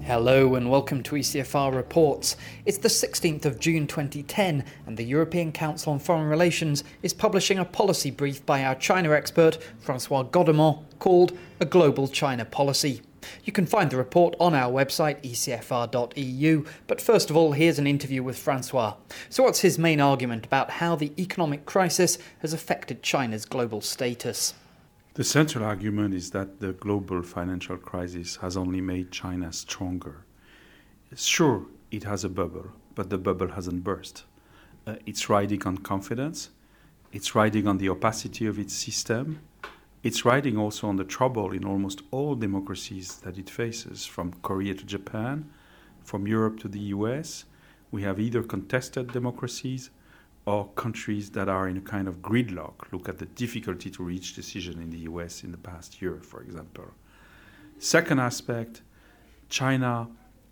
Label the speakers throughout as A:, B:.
A: Hello and welcome to ECFR Reports. It's the 16th of June 2010 and the European Council on Foreign Relations is publishing a policy brief by our China expert, Francois Godemont, called A Global China Policy. You can find the report on our website, ecfr.eu, but first of all, here's an interview with Francois. So what's his main argument about how the economic crisis has affected China's global status?
B: The central argument is that the global financial crisis has only made China stronger. Sure, it has a bubble, but the bubble hasn't burst. It's riding on confidence. It's riding on the opacity of its system. It's riding also on the trouble in almost all democracies that it faces, from Korea to Japan, from Europe to the US. We have either contested democracies or countries that are in a kind of gridlock. Look at the difficulty to reach decision in the US in the past year, for example. Second aspect, China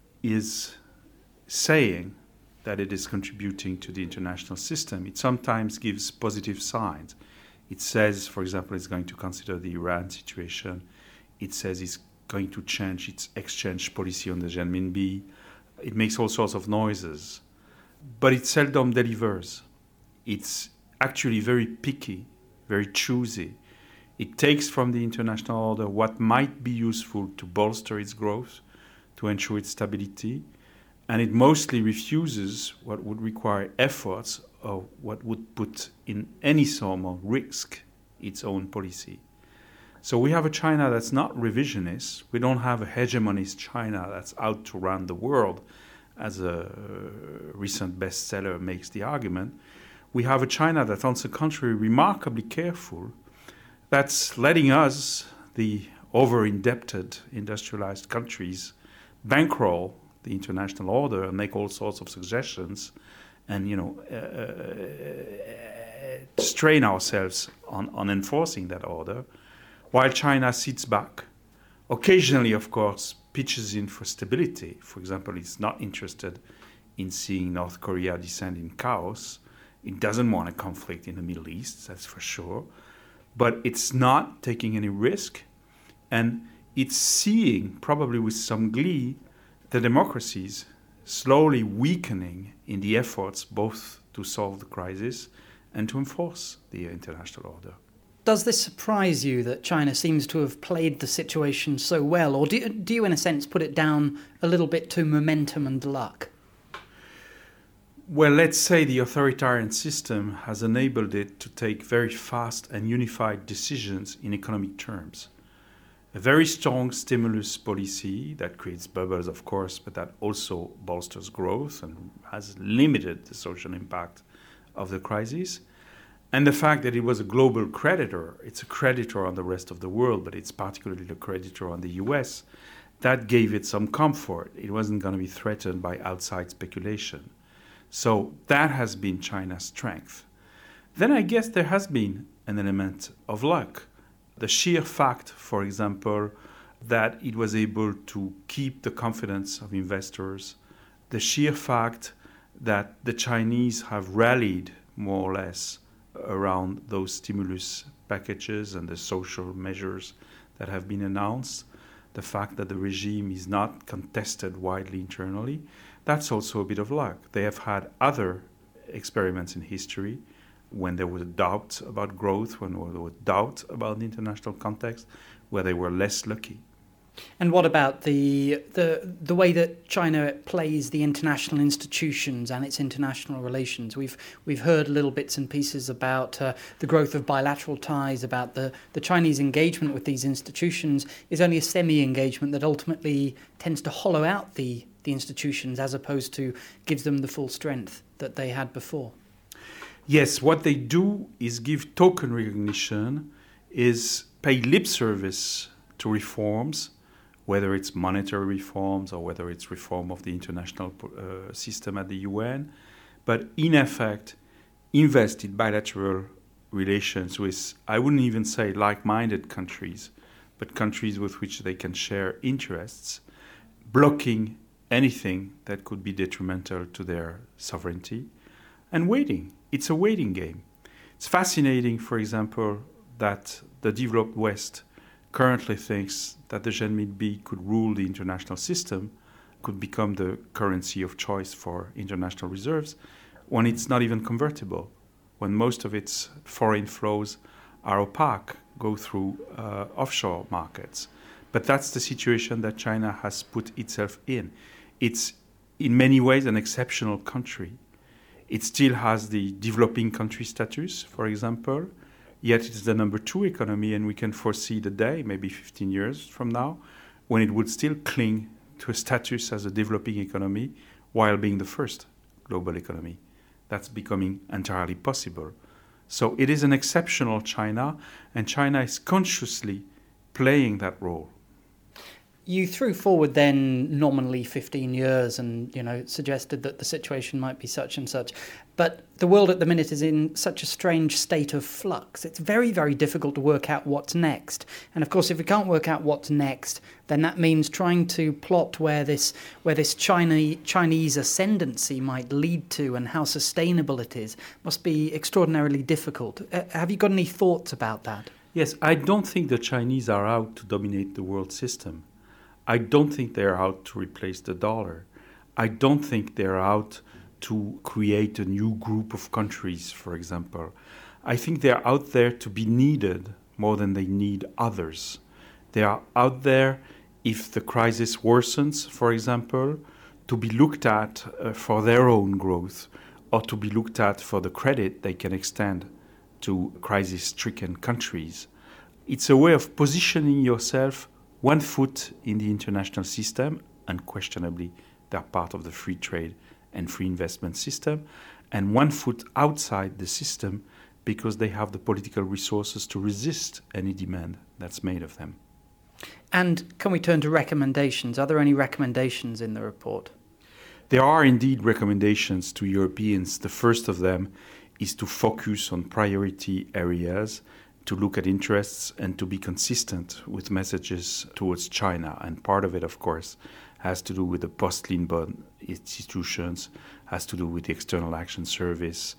B: is saying that it is contributing to the international system. It sometimes gives positive signs. It says, for example, it's going to consider the Iran situation. It says it's going to change its exchange policy on the renminbi. It makes all sorts of noises, but it seldom delivers. It's actually very picky, very choosy. It takes from the international order what might be useful to bolster its growth, to ensure its stability, and it mostly refuses what would require efforts or what would put in any form of risk its own policy. So we have a China that's not revisionist. We don't have a hegemonist China that's out to run the world, as a recent bestseller makes the argument. We have a China that's, on the contrary, remarkably careful, that's letting us, the over-indebted industrialized countries, bankroll the international order and make all sorts of suggestions and, strain ourselves on enforcing that order, while China sits back. Occasionally, of course, pitches in for stability. For example, it's not interested in seeing North Korea descend in chaos. It doesn't want a conflict in the Middle East, that's for sure. But it's not taking any risk. And it's seeing, probably with some glee, the democracies slowly weakening in the efforts both to solve the crisis and to enforce the international order.
A: Does this surprise you that China seems to have played the situation so well? Or do you, in a sense, put it down a little bit to momentum and luck?
B: Well, let's say the authoritarian system has enabled it to take very fast and unified decisions in economic terms. A very strong stimulus policy that creates bubbles, of course, but that also bolsters growth and has limited the social impact of the crisis. And the fact that it was a global creditor, it's a creditor on the rest of the world, but it's particularly a creditor on the US, that gave it some comfort. It wasn't going to be threatened by outside speculation. So that has been China's strength. Then I guess there has been an element of luck. The sheer fact, for example, that it was able to keep the confidence of investors, the sheer fact that the Chinese have rallied more or less around those stimulus packages and the social measures that have been announced, the fact that the regime is not contested widely internally, that's also a bit of luck. They have had other experiments in history when there was doubt about growth, when there was doubt about the international context, where they were less lucky.
A: And what about the way that China plays the international institutions and its international relations? We've heard little bits and pieces about the growth of bilateral ties, about the Chinese engagement with these institutions is only a semi-engagement that ultimately tends to hollow out the institutions as opposed to gives them the full strength that they had before.
B: Yes, what they do is give token recognition, is pay lip service to reforms, whether it's monetary reforms or whether it's reform of the international system at the UN, but in effect invest in bilateral relations with, I wouldn't even say like-minded countries, but countries with which they can share interests, blocking anything that could be detrimental to their sovereignty, and waiting. It's a waiting game. It's fascinating, for example, that the developed West currently thinks that the renminbi could rule the international system, could become the currency of choice for international reserves when it's not even convertible, when most of its foreign flows are opaque, go through offshore markets. But that's the situation that China has put itself in. It's in many ways an exceptional country. It still has the developing country status, for example, yet it's the number 2 economy, and we can foresee the day, maybe 15 years from now, when it would still cling to a status as a developing economy while being the first global economy. That's becoming entirely possible. So it is an exceptional China, and China is consciously playing that role.
A: You threw forward then nominally 15 years and, suggested that the situation might be such and such. But the world at the minute is in such a strange state of flux. It's very, very difficult to work out what's next. And of course, if we can't work out what's next, then that means trying to plot where this Chinese ascendancy might lead to and how sustainable it is must be extraordinarily difficult. Have you got any thoughts about that?
B: Yes, I don't think the Chinese are out to dominate the world system. I don't think they're out to replace the dollar. I don't think they're out to create a new group of countries, for example. I think they're out there to be needed more than they need others. They are out there, if the crisis worsens, for example, to be looked at for their own growth, or to be looked at for the credit they can extend to crisis-stricken countries. It's a way of positioning yourself one foot in the international system, unquestionably they're part of the free trade and free investment system, and one foot outside the system because they have the political resources to resist any demand that's made of them.
A: And can we turn to recommendations? Are there any recommendations in the report?
B: There are indeed recommendations to Europeans. The first of them is to focus on priority areas, to look at interests and to be consistent with messages towards China. And part of it, of course, has to do with the post-Lindbergh institutions, has to do with the External Action Service,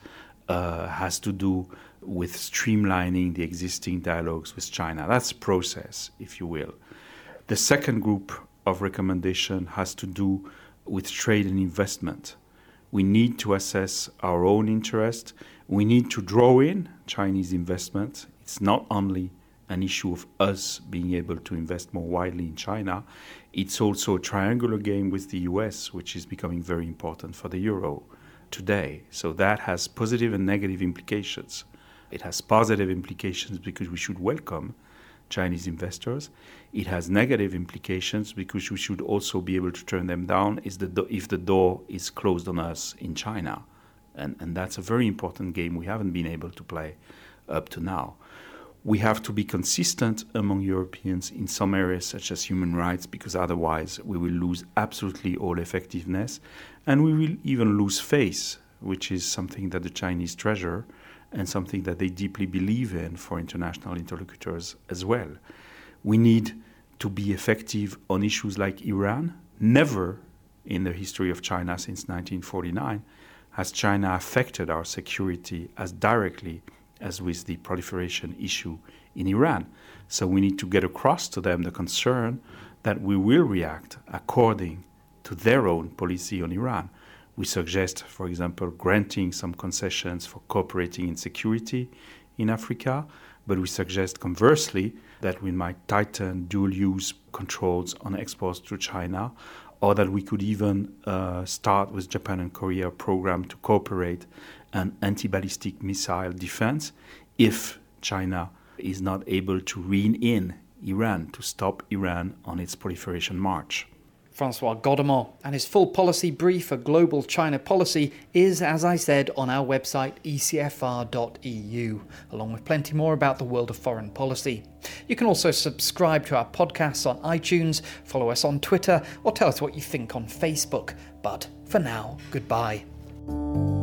B: has to do with streamlining the existing dialogues with China. That's a process, if you will. The second group of recommendation has to do with trade and investment. We need to assess our own interest. We need to draw in Chinese investment. It's not only an issue of us being able to invest more widely in China. It's also a triangular game with the US, which is becoming very important for the euro today. So that has positive and negative implications. It has positive implications because we should welcome Chinese investors. It has negative implications because we should also be able to turn them down if the door is closed on us in China. And that's a very important game we haven't been able to play up to now. We have to be consistent among Europeans in some areas such as human rights, because otherwise we will lose absolutely all effectiveness and we will even lose face, which is something that the Chinese treasure and something that they deeply believe in for international interlocutors as well. We need to be effective on issues like Iran. Never in the history of China since 1949 has China affected our security as directly as with the proliferation issue in Iran. So we need to get across to them the concern that we will react according to their own policy on Iran. We suggest, for example, granting some concessions for cooperating in security in Africa, but we suggest conversely that we might tighten dual-use controls on exports to China, or that we could even start with Japan and Korea a program to cooperate on anti-ballistic missile defense if China is not able to rein in Iran, to stop Iran on its proliferation march.
A: Francois Godemont, and his full policy brief for global China policy is, as I said, on our website ecfr.eu, along with plenty more about the world of foreign policy. You can also subscribe to our podcasts on iTunes, follow us on Twitter, or tell us what you think on Facebook. But for now, goodbye.